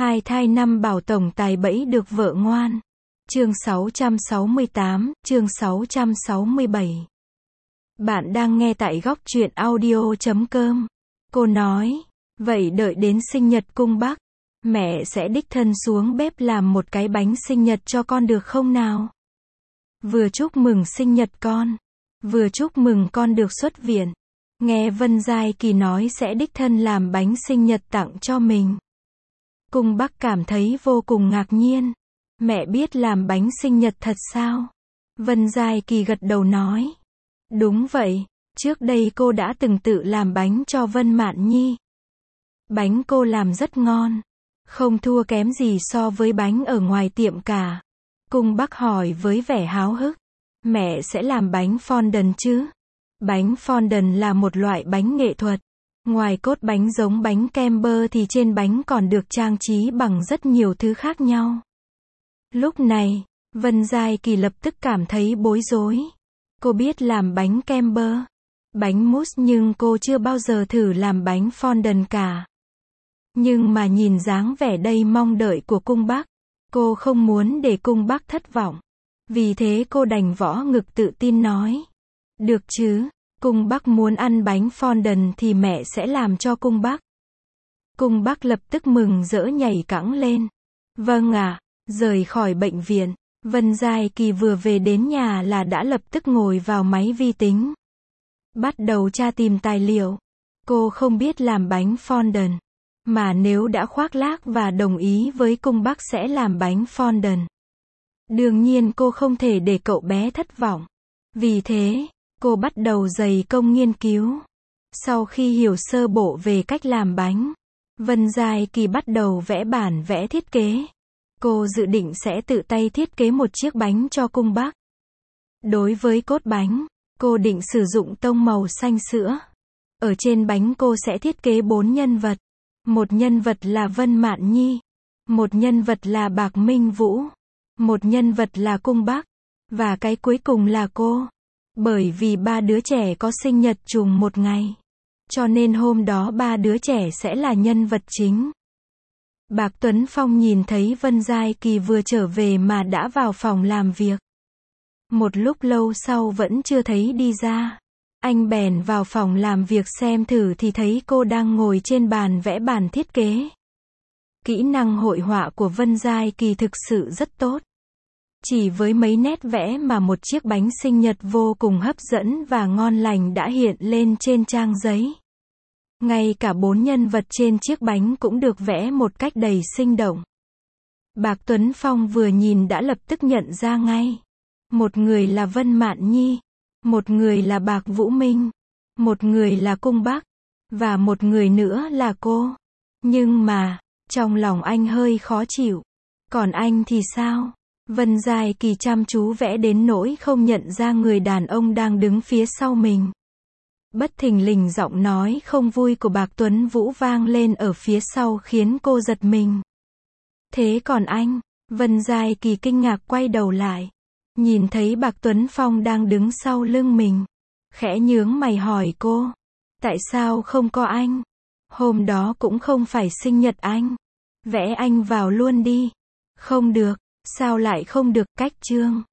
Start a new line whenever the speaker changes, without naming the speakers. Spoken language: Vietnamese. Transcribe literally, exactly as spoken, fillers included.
Hai thai năm bảo tổng tài bẫy được vợ ngoan. Chương sáu trăm sáu mươi tám, chương sáu trăm sáu mươi bảy. Bạn đang nghe tại góc truyện audio chấm com. Cô nói, vậy đợi đến sinh nhật cung bác, mẹ sẽ đích thân xuống bếp làm một cái bánh sinh nhật cho con được không nào? Vừa chúc mừng sinh nhật con, vừa chúc mừng con được xuất viện. Nghe Vân Giai Kỳ nói sẽ đích thân làm bánh sinh nhật tặng cho mình. Cung bác cảm thấy vô cùng ngạc nhiên. Mẹ biết làm bánh sinh nhật thật sao? Vân Giai Kỳ gật đầu nói. Đúng vậy, trước đây cô đã từng tự làm bánh cho Vân Mạn Nhi. Bánh cô làm rất ngon, không thua kém gì so với bánh ở ngoài tiệm cả. Cung bác hỏi với vẻ háo hức. Mẹ sẽ làm bánh fondant chứ? Bánh fondant là một loại bánh nghệ thuật. Ngoài cốt bánh giống bánh kem bơ thì trên bánh còn được trang trí bằng rất nhiều thứ khác nhau. Lúc này, Vân Giai Kỳ lập tức cảm thấy bối rối. Cô biết làm bánh kem bơ, bánh mousse nhưng cô chưa bao giờ thử làm bánh fondant cả. Nhưng mà nhìn dáng vẻ đầy mong đợi của cung bác, cô không muốn để cung bác thất vọng. Vì thế cô đành võ ngực tự tin nói. Được chứ, cung bác muốn ăn bánh fondant thì mẹ sẽ làm cho cung bác. Cung bác lập tức mừng rỡ nhảy cẫng lên. Vâng ạ. Rời khỏi bệnh viện, Vân Giai Kỳ vừa về đến nhà là đã lập tức ngồi vào máy vi tính. Bắt đầu tra tìm tài liệu. Cô không biết làm bánh fondant, mà nếu đã khoác lác và đồng ý với cung bác sẽ làm bánh fondant, đương nhiên cô không thể để cậu bé thất vọng. Vì thế, cô bắt đầu dày công nghiên cứu. Sau khi hiểu sơ bộ về cách làm bánh, Vân Giai Kỳ bắt đầu vẽ bản vẽ thiết kế. Cô dự định sẽ tự tay thiết kế một chiếc bánh cho cung bác. Đối với cốt bánh, cô định sử dụng tông màu xanh sữa. Ở trên bánh cô sẽ thiết kế bốn nhân vật. Một nhân vật là Vân Mạn Nhi, một nhân vật là Bạc Minh Vũ, một nhân vật là cung bác, và cái cuối cùng là cô. Bởi vì ba đứa trẻ có sinh nhật trùng một ngày, cho nên hôm đó ba đứa trẻ sẽ là nhân vật chính. Bạc Tuấn Phong nhìn thấy Vân Giai Kỳ vừa trở về mà đã vào phòng làm việc. Một lúc lâu sau vẫn chưa thấy đi ra. Anh bèn vào phòng làm việc xem thử thì thấy cô đang ngồi trên bàn vẽ bản thiết kế. Kỹ năng hội họa của Vân Giai Kỳ thực sự rất tốt. Chỉ với mấy nét vẽ mà một chiếc bánh sinh nhật vô cùng hấp dẫn và ngon lành đã hiện lên trên trang giấy. Ngay cả bốn nhân vật trên chiếc bánh cũng được vẽ một cách đầy sinh động. Bạc Tuấn Phong vừa nhìn đã lập tức nhận ra ngay. Một người là Vân Mạn Nhi, một người là Bạc Vũ Minh, một người là cung bác, và một người nữa là cô. Nhưng mà, trong lòng anh hơi khó chịu. Còn anh thì sao? Vân Giai Kỳ chăm chú vẽ đến nỗi không nhận ra người đàn ông đang đứng phía sau mình. Bất thình lình giọng nói không vui của Bạc Tuấn Vũ vang lên ở phía sau khiến cô giật mình. Thế còn anh? Vân Giai Kỳ kinh ngạc quay đầu lại. Nhìn thấy Bạc Tuấn Phong đang đứng sau lưng mình. Khẽ nhướng mày hỏi cô. Tại sao không có anh? Hôm đó cũng không phải sinh nhật anh. Vẽ anh vào luôn đi. Không được. Sao lại không được? Cách chương.